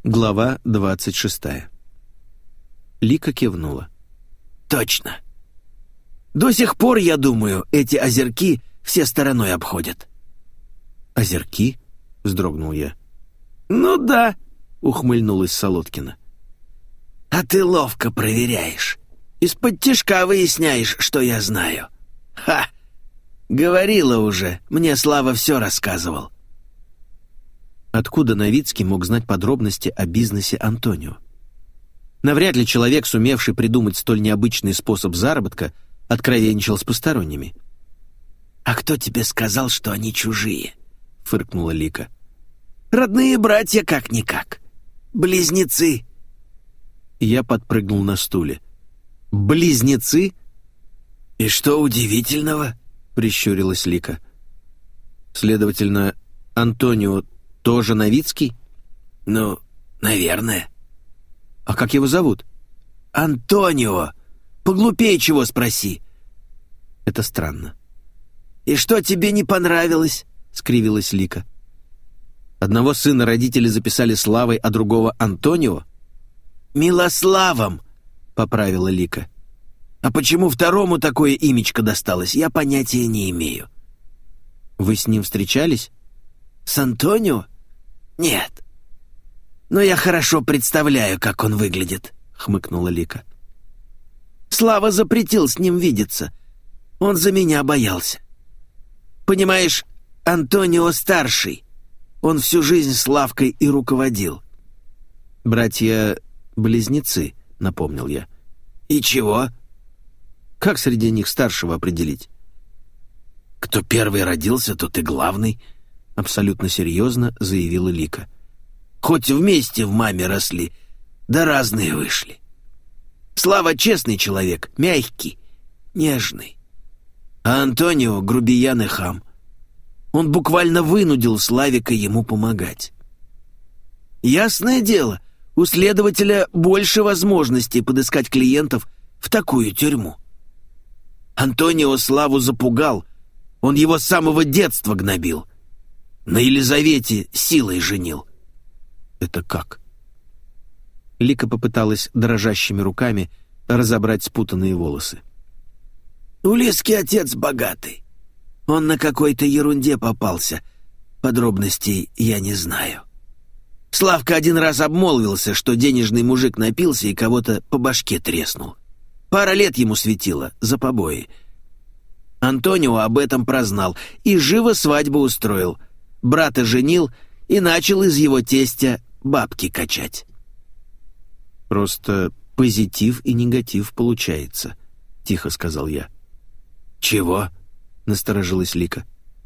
Глава 26. Лика кивнула. «Точно. До сих пор, я думаю, эти озерки все стороной обходят». «Озерки?» — вздрогнул я. «Ну да», — ухмыльнулась Солодкина. «А ты ловко проверяешь. Из-под тишка выясняешь, что я знаю. Ха! Говорила уже, мне Слава все рассказывал». Откуда Новицкий мог знать подробности о бизнесе Антонио? Навряд ли человек, сумевший придумать столь необычный способ заработка, откровенничал с посторонними. «А кто тебе сказал, что они чужие?» — фыркнула Лика. «Родные братья как-никак. Близнецы». Я подпрыгнул на стуле. «Близнецы?» «И что удивительного?» — прищурилась Лика. «Следовательно, Антонио тоже Новицкий?» «Ну, наверное». «А как его зовут?» «Антонио. Поглупее чего спроси». «Это странно». «И что тебе не понравилось?» — скривилась Лика. «Одного сына родители записали Славой, а другого Антонио?» «Милославом», — поправила Лика. «А почему второму такое имечко досталось, я понятия не имею». «Вы с ним встречались?» «С Антонио? Нет. Но я хорошо представляю, как он выглядит», — хмыкнула Лика. «Слава запретил с ним видеться. Он за меня боялся. Понимаешь, Антонио старший. Он всю жизнь Славкой и руководил». «Братья-близнецы», — напомнил я. «И чего?» «Как среди них старшего определить?» «Кто первый родился, тот и главный», — абсолютно серьезно заявила Лика. «Хоть вместе в маме росли, да разные вышли. Слава честный человек, мягкий, нежный. А Антонио — грубиян и хам. Он буквально вынудил Славика ему помогать. Ясное дело, у следователя больше возможностей подыскать клиентов в такую тюрьму. Антонио Славу запугал, он его с самого детства гнобил. На Елизавете силой женил». «Это как?» Лика попыталась дрожащими руками разобрать спутанные волосы. «У Лиски отец богатый. Он на какой-то ерунде попался. Подробностей я не знаю. Славка один раз обмолвился, что денежный мужик напился и кого-то по башке треснул. Пара лет ему светило за побои. Антонио об этом прознал и живо свадьбу устроил. Брата женил и начал из его тестя бабки качать». «Просто позитив и негатив получается», — тихо сказал я. «Чего?» — насторожилась Лика.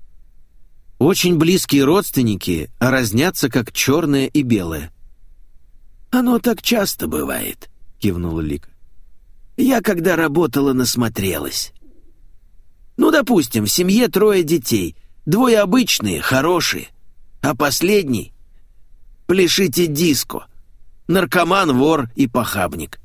«Очень близкие родственники, а разнятся, как черное и белое». «Оно так часто бывает», — кивнула Лика. «Я, когда работала, насмотрелась. Ну, допустим, в семье 3 детей, 2 обычные, хорошие, а последний — пляшите диско, наркоман, вор и похабник.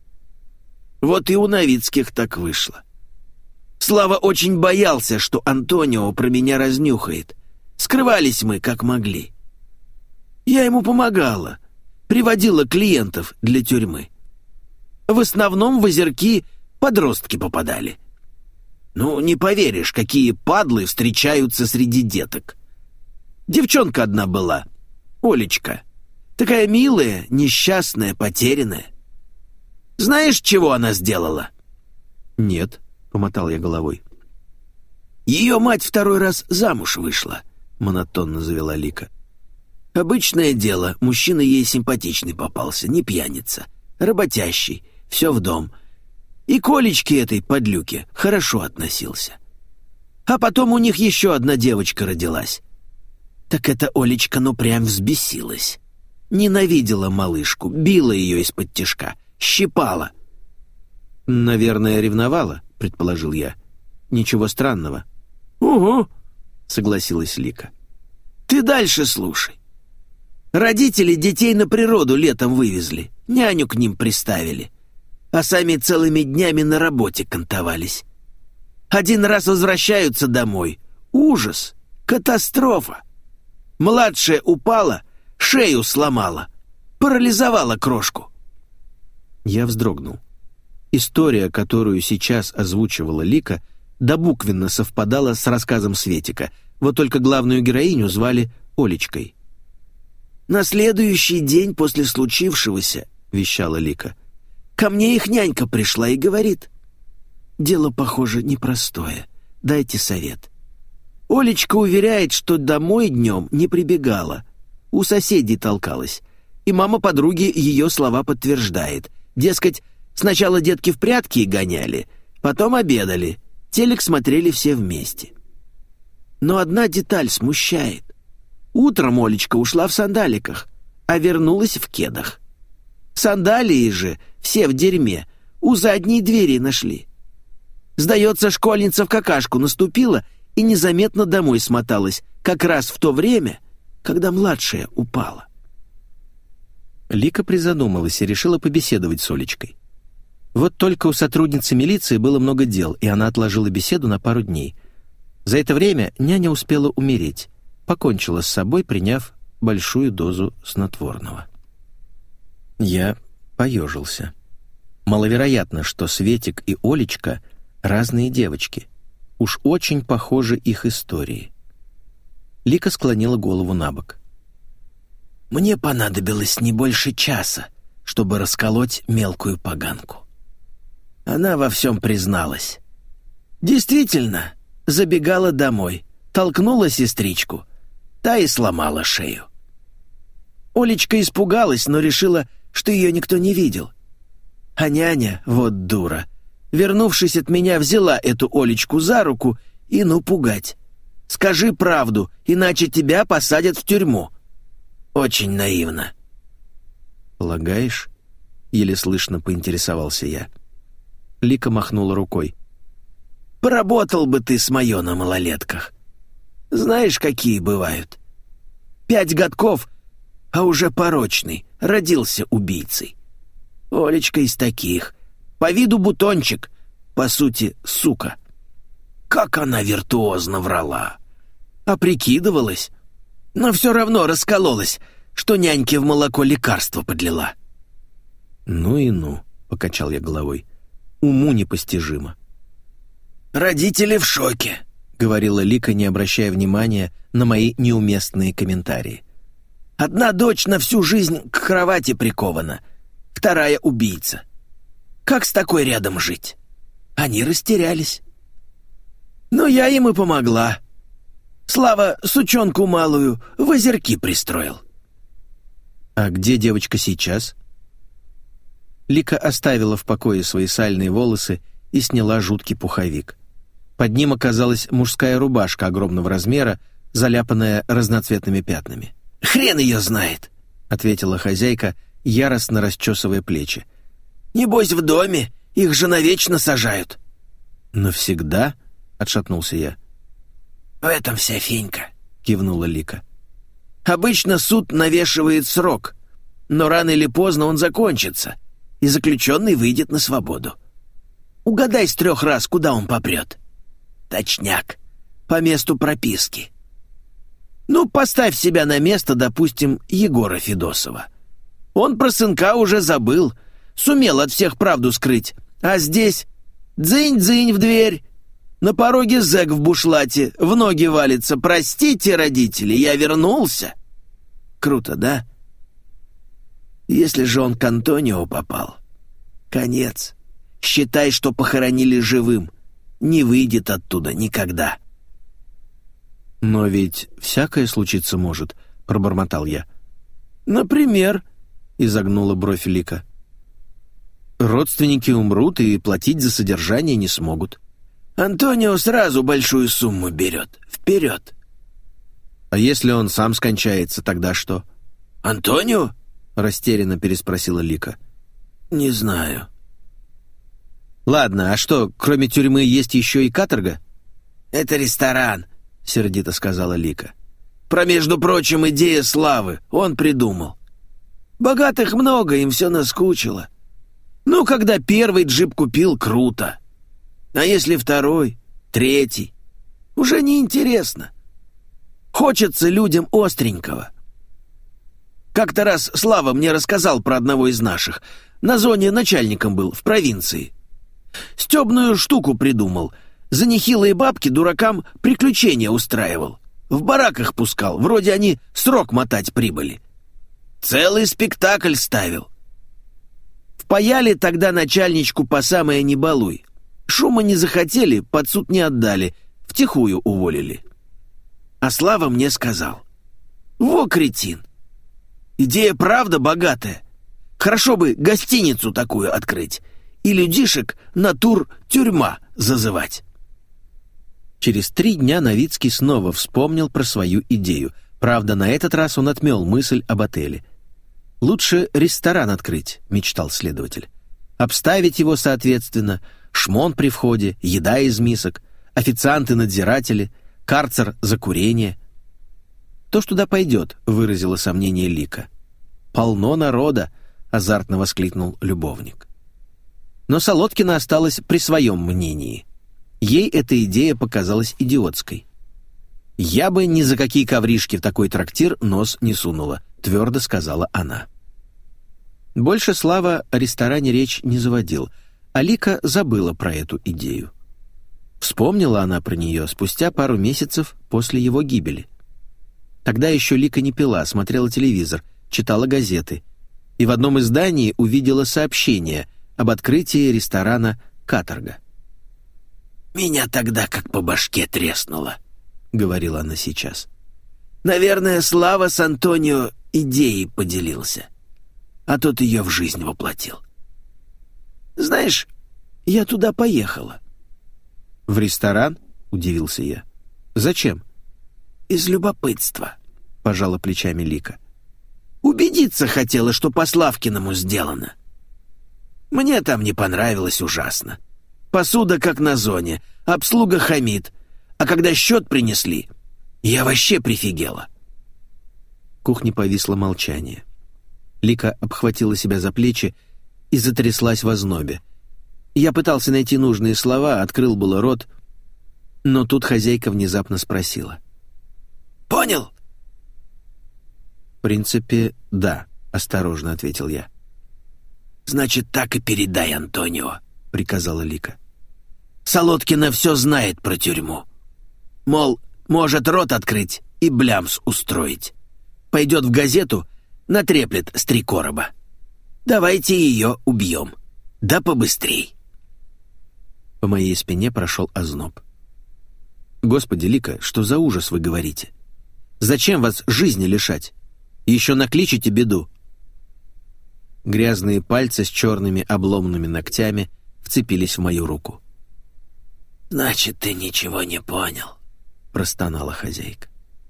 Вот и у Новицких так вышло. Слава очень боялся, что Антонио про меня разнюхает. Скрывались мы, как могли. Я ему помогала, приводила клиентов для тюрьмы. В основном в озерки подростки попадали. Ну, не поверишь, какие падлы встречаются среди деток. Девчонка одна была, Олечка. Такая милая, несчастная, потерянная. Знаешь, чего она сделала?» «Нет», — помотал я головой. «Ее мать 2 раз замуж вышла», — монотонно завела Лика. «Обычное дело, мужчина ей симпатичный попался, не пьяница, работящий, все в дом. И к Олечке этой подлюке хорошо относился. А потом у них еще одна девочка родилась. Так эта Олечка ну прям взбесилась. Ненавидела малышку, била ее из-под тишка, щипала». «Наверное, ревновала», — предположил я. «Ничего странного». «Угу», — согласилась Лика. «Ты дальше слушай. Родители детей на природу летом вывезли, няню к ним приставили, а сами целыми днями на работе кантовались. Один раз возвращаются домой. Ужас, катастрофа. Младшая упала, шею сломала. парализовала крошку». Я вздрогнул. История, которую сейчас озвучивала Лика, добуквенно совпадала с рассказом Светика, вот только главную героиню звали Олечкой. «На следующий день после случившегося, — вещала Лика, — ко мне их нянька пришла и говорит: дело, похоже, непростое, дайте совет. Олечка уверяет, что домой днем не прибегала, у соседей толкалась, и мама подруги ее слова подтверждает. Дескать, сначала детки в прятки гоняли, потом обедали, телек смотрели все вместе. Но одна деталь смущает. Утром Олечка ушла в сандаликах, а вернулась в кедах. Сандалии же, все в дерьме, у задней двери нашли. Сдается, школьница в какашку наступила и незаметно домой смоталась, как раз в то время, когда младшая упала». Лика призадумалась и решила побеседовать с Олечкой. Вот только у сотрудницы милиции было много дел, и она отложила беседу на пару дней. За это время няня успела умереть, покончила с собой, приняв большую дозу снотворного. Я поежился. Маловероятно, что Светик и Олечка — разные девочки. Уж очень похожи их истории. Лика склонила голову набок. «Мне понадобилось не больше часа, чтобы расколоть мелкую поганку. Она во всем призналась. Действительно, забегала домой, толкнула сестричку, та и сломала шею. Олечка испугалась, но решила, что ее никто не видел. А няня, вот дура, вернувшись от меня, взяла эту Олечку за руку и пугать. Скажи правду, иначе тебя посадят в тюрьму. Очень наивно». «Полагаешь?» — еле слышно поинтересовался я. Лика махнула рукой. «Поработал бы ты с моё на малолетках. Знаешь, какие бывают. 5 годков, а уже порочный, родился убийцей. Олечка из таких. По виду бутончик, по сути, сука. Как она виртуозно врала. А прикидывалась, но все равно раскололась, что няньке в молоко лекарство подлила». «Ну и ну», — покачал я головой. «Уму непостижимо». «Родители в шоке», — говорила Лика, не обращая внимания на мои неуместные комментарии. «Одна дочь на всю жизнь к кровати прикована, вторая — убийца. Как с такой рядом жить?» Они растерялись. Но я им и помогла. Слава сучонку малую в озерки пристроил. «А где девочка сейчас?» Лика оставила в покое свои сальные волосы и сняла жуткий пуховик. Под ним оказалась мужская рубашка огромного размера, заляпанная разноцветными пятнами. «Хрен ее знает», — ответила хозяйка, яростно расчесывая плечи. «Небось, в доме, их же навечно сажают». «Навсегда?» — отшатнулся я. «В этом вся фенька», — кивнула Лика. «Обычно суд навешивает срок, но рано или поздно он закончится, и заключенный выйдет на свободу. Угадай с 3 раз, куда он попрет». «Точняк, по месту прописки». Поставь себя на место, допустим, Егора Федосова. Он про сынка уже забыл, сумел от всех правду скрыть, а здесь дзынь-дзынь в дверь. На пороге зэк в бушлате, в ноги валится: «Простите, родители, я вернулся». Круто, да? Если же он к Антонио попал, конец. Считай, что похоронили живым. Не выйдет оттуда никогда. «Но ведь всякое случиться может», — пробормотал я. «Например?» — изогнула бровь Лика. «Родственники умрут и платить за содержание не смогут». «Антонио сразу большую сумму берет. Вперед!» «А если он сам скончается, тогда что?» «Антонио?» — растерянно переспросила Лика. «Не знаю». «Ладно, а что, кроме тюрьмы есть еще и каторга?» «Это ресторан», — сердито сказала Лика. «Про, между прочим, идея Славы. Он придумал. Богатых много, им все наскучило. Когда первый джип купил, круто. А если второй, третий, уже неинтересно. Хочется людям остренького». Как-то раз Слава мне рассказал про одного из наших. На зоне начальником был, в провинции. Стёбную штуку придумал. За нехилые бабки дуракам приключения устраивал. В бараках пускал, вроде они срок мотать прибыли. Целый спектакль ставил. Впаяли тогда начальничку по самое не балуй. Шума не захотели, под суд не отдали, втихую уволили. А Слава мне сказал: «Во, кретин! Идея правда богатая. Хорошо бы гостиницу такую открыть и людишек на тур тюрьма зазывать». Через 3 дня Новицкий снова вспомнил про свою идею. Правда, на этот раз он отмел мысль об отеле. «Лучше ресторан открыть», — мечтал следователь. «Обставить его соответственно, шмон при входе, еда из мисок, официанты-надзиратели, карцер за курение». «Кто ж туда пойдет?» — выразила сомнение Лика. «Полно народа», — азартно воскликнул любовник. Но Солодкина осталась при своем мнении. Ей эта идея показалась идиотской. «Я бы ни за какие ковришки в такой трактир нос не сунула», — твердо сказала она. Больше Слава о ресторане речь не заводил, а Лика забыла про эту идею. Вспомнила она про нее спустя пару месяцев после его гибели. Тогда еще Лика не пила, смотрела телевизор, читала газеты и в одном издании увидела сообщение об открытии ресторана «Каторга». «Меня тогда как по башке треснуло», — говорила она сейчас. «Наверное, Слава с Антонио идеей поделился, а тот ее в жизнь воплотил. Знаешь, я туда поехала». «В ресторан?» — удивился я. «Зачем?» «Из любопытства», — пожала плечами Лика. «Убедиться хотела, что по Славкиному сделано. Мне там не понравилось ужасно. Посуда как на зоне, обслуга хамит, а когда счет принесли, я вообще прифигела». В кухне повисло молчание. Лика обхватила себя за плечи и затряслась в ознобе. Я пытался найти нужные слова, открыл было рот, но тут хозяйка внезапно спросила: «Понял?» «В принципе, да», — осторожно ответил я. «Значит, так и передай Антонио», — приказала Лика. «Солодкина все знает про тюрьму. Мол, может рот открыть и блямс устроить. Пойдет в газету, натреплет с 3 короба. Давайте ее убьем. Да побыстрей». По моей спине прошел озноб. «Господи, Лика, что за ужас вы говорите? Зачем вас жизни лишать? Еще накличите беду». Грязные пальцы с черными обломанными ногтями вцепились в мою руку. «Значит, ты ничего не понял», — простонала хозяйка.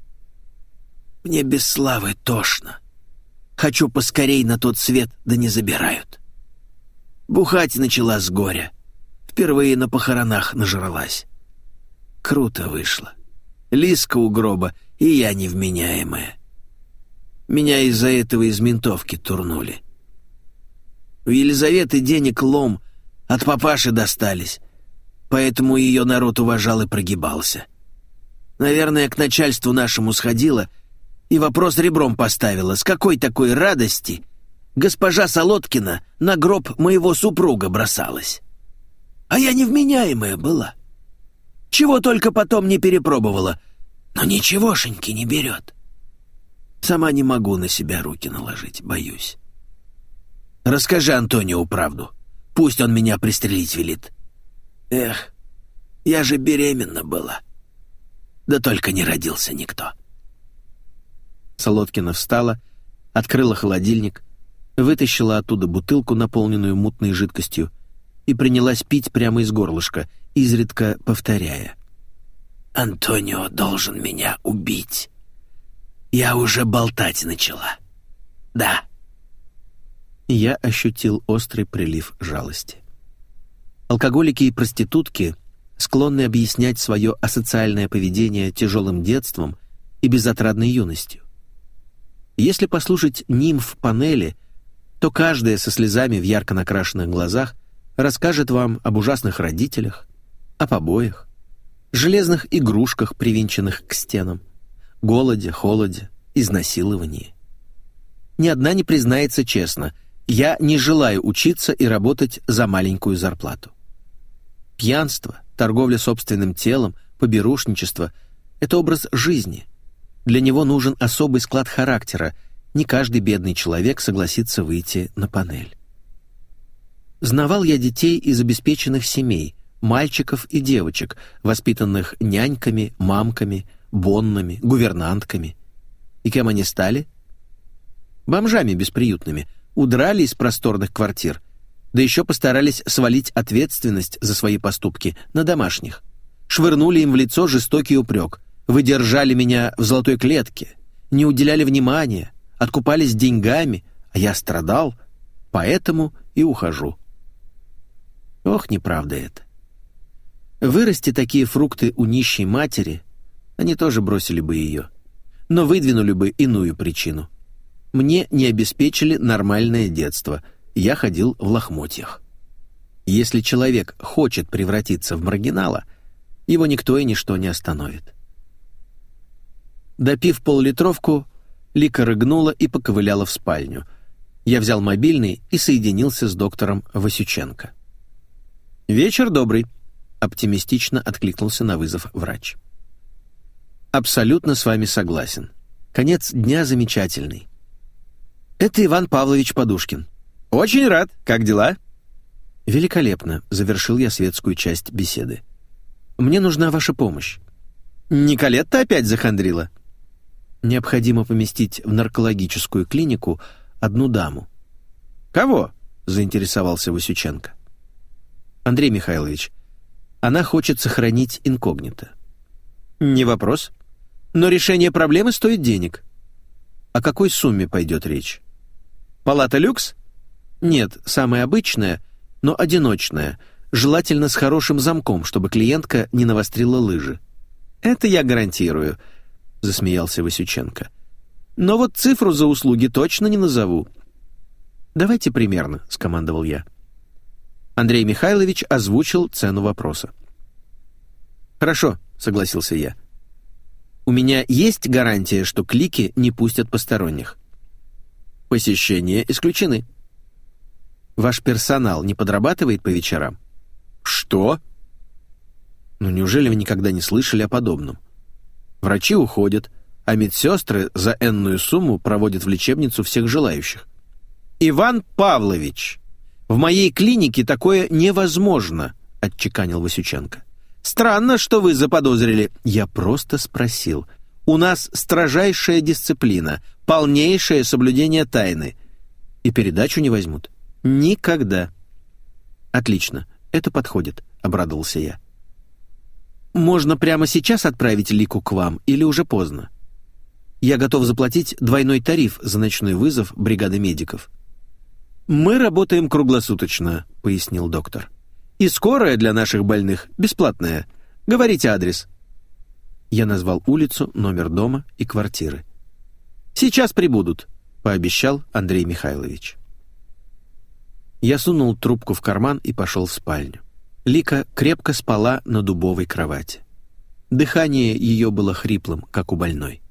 «Мне без Славы тошно. Хочу поскорей на тот свет, да не забирают. Бухать начала с горя. Впервые на похоронах нажралась. Круто вышло. Лиска у гроба, и я невменяемая. Меня из-за этого из ментовки турнули. У Елизаветы денег лом, от папаши достались, поэтому ее народ уважал и прогибался. Наверное, к начальству нашему сходила и вопрос ребром поставила, с какой такой радости госпожа Солодкина на гроб моего супруга бросалась. А я невменяемая была. Чего только потом не перепробовала, но ничегошеньки не берет. Сама не могу на себя руки наложить, боюсь. Расскажи Антонио правду. Пусть он меня пристрелить велит. Эх, я же беременна была. Да только не родился никто». Солодкина встала, открыла холодильник, вытащила оттуда бутылку, наполненную мутной жидкостью, и принялась пить прямо из горлышка, изредка повторяя: «Антонио должен меня убить. Я уже болтать начала. Да». Я ощутил острый прилив жалости. Алкоголики и проститутки склонны объяснять свое асоциальное поведение тяжелым детством и безотрадной юностью. Если послушать нимф панели, то каждая со слезами в ярко накрашенных глазах расскажет вам об ужасных родителях, о побоях, железных игрушках, привинченных к стенам, голоде, холоде, изнасиловании. Ни одна не признается честно: «Я не желаю учиться и работать за маленькую зарплату». Пьянство, торговля собственным телом, поберушничество — это образ жизни. Для него нужен особый склад характера. Не каждый бедный человек согласится выйти на панель. Знавал я детей из обеспеченных семей, мальчиков и девочек, воспитанных няньками, мамками, боннами, гувернантками. И кем они стали? Бомжами бесприютными, удрали из просторных квартир, да еще постарались свалить ответственность за свои поступки на домашних. Швырнули им в лицо жестокий упрек: «Вы держали меня в золотой клетке, не уделяли внимания, откупались деньгами, а я страдал, поэтому и ухожу». Ох, неправда это. Вырасти такие фрукты у нищей матери, они тоже бросили бы ее, но выдвинули бы иную причину. Мне не обеспечили нормальное детство, я ходил в лохмотьях. Если человек хочет превратиться в маргинала, его никто и ничто не остановит. Допив пол-литровку, Лика рыгнула и поковыляла в спальню. Я взял мобильный и соединился с доктором Васюченко. «Вечер добрый», — оптимистично откликнулся на вызов врач. «Абсолютно с вами согласен. Конец дня замечательный. Это Иван Павлович Подушкин. Очень рад. Как дела?» «Великолепно», — завершил я светскую часть беседы. «Мне нужна ваша помощь». «Николетта опять захандрила?» «Необходимо поместить в наркологическую клинику одну даму». «Кого?» — заинтересовался Васюченко. «Андрей Михайлович, она хочет сохранить инкогнито». «Не вопрос. Но решение проблемы стоит денег». «О какой сумме пойдет речь?» «Палата люкс?» «Нет, самая обычная, но одиночная, желательно с хорошим замком, чтобы клиентка не навострила лыжи». «Это я гарантирую», — засмеялся Васюченко. «Но вот цифру за услуги точно не назову». «Давайте примерно», — скомандовал я. Андрей Михайлович озвучил цену вопроса. «Хорошо», — согласился я. «У меня есть гарантия, что клики не пустят посторонних?» «Посещения исключены». «Ваш персонал не подрабатывает по вечерам?» «Что?» «Ну неужели вы никогда не слышали о подобном? Врачи уходят, а медсестры за энную сумму проводят в лечебницу всех желающих». «Иван Павлович, в моей клинике такое невозможно», — отчеканил Васюченко. «Странно, что вы заподозрили». «Я просто спросил. У нас строжайшая дисциплина, полнейшее соблюдение тайны. И передачу не возьмут. Никогда». «Отлично, это подходит», — обрадовался я. «Можно прямо сейчас отправить Лику к вам или уже поздно? Я готов заплатить двойной тариф за ночной вызов бригады медиков». «Мы работаем круглосуточно», — пояснил доктор. «И скорая для наших больных бесплатная. Говорите адрес». Я назвал улицу, номер дома и квартиры. «Сейчас прибудут», — пообещал Андрей Михайлович. Я сунул трубку в карман и пошел в спальню. Лика крепко спала на дубовой кровати. Дыхание ее было хриплым, как у больной.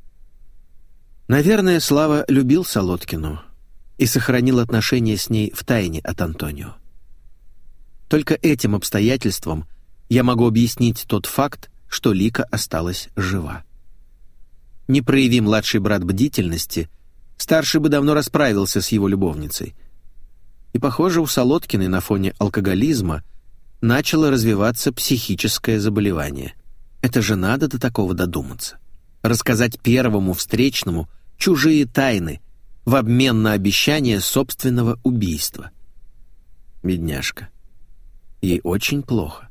Наверное, Слава любил Солодкину и сохранил отношения с ней втайне от Антонио. Только этим обстоятельством я могу объяснить тот факт, что Лика осталась жива. Не прояви младший брат бдительности, старший бы давно расправился с его любовницей. И, похоже, у Солодкиной на фоне алкоголизма начало развиваться психическое заболевание. Это же надо до такого додуматься. Рассказать первому встречному чужие тайны в обмен на обещание собственного убийства. Бедняжка. Ей очень плохо.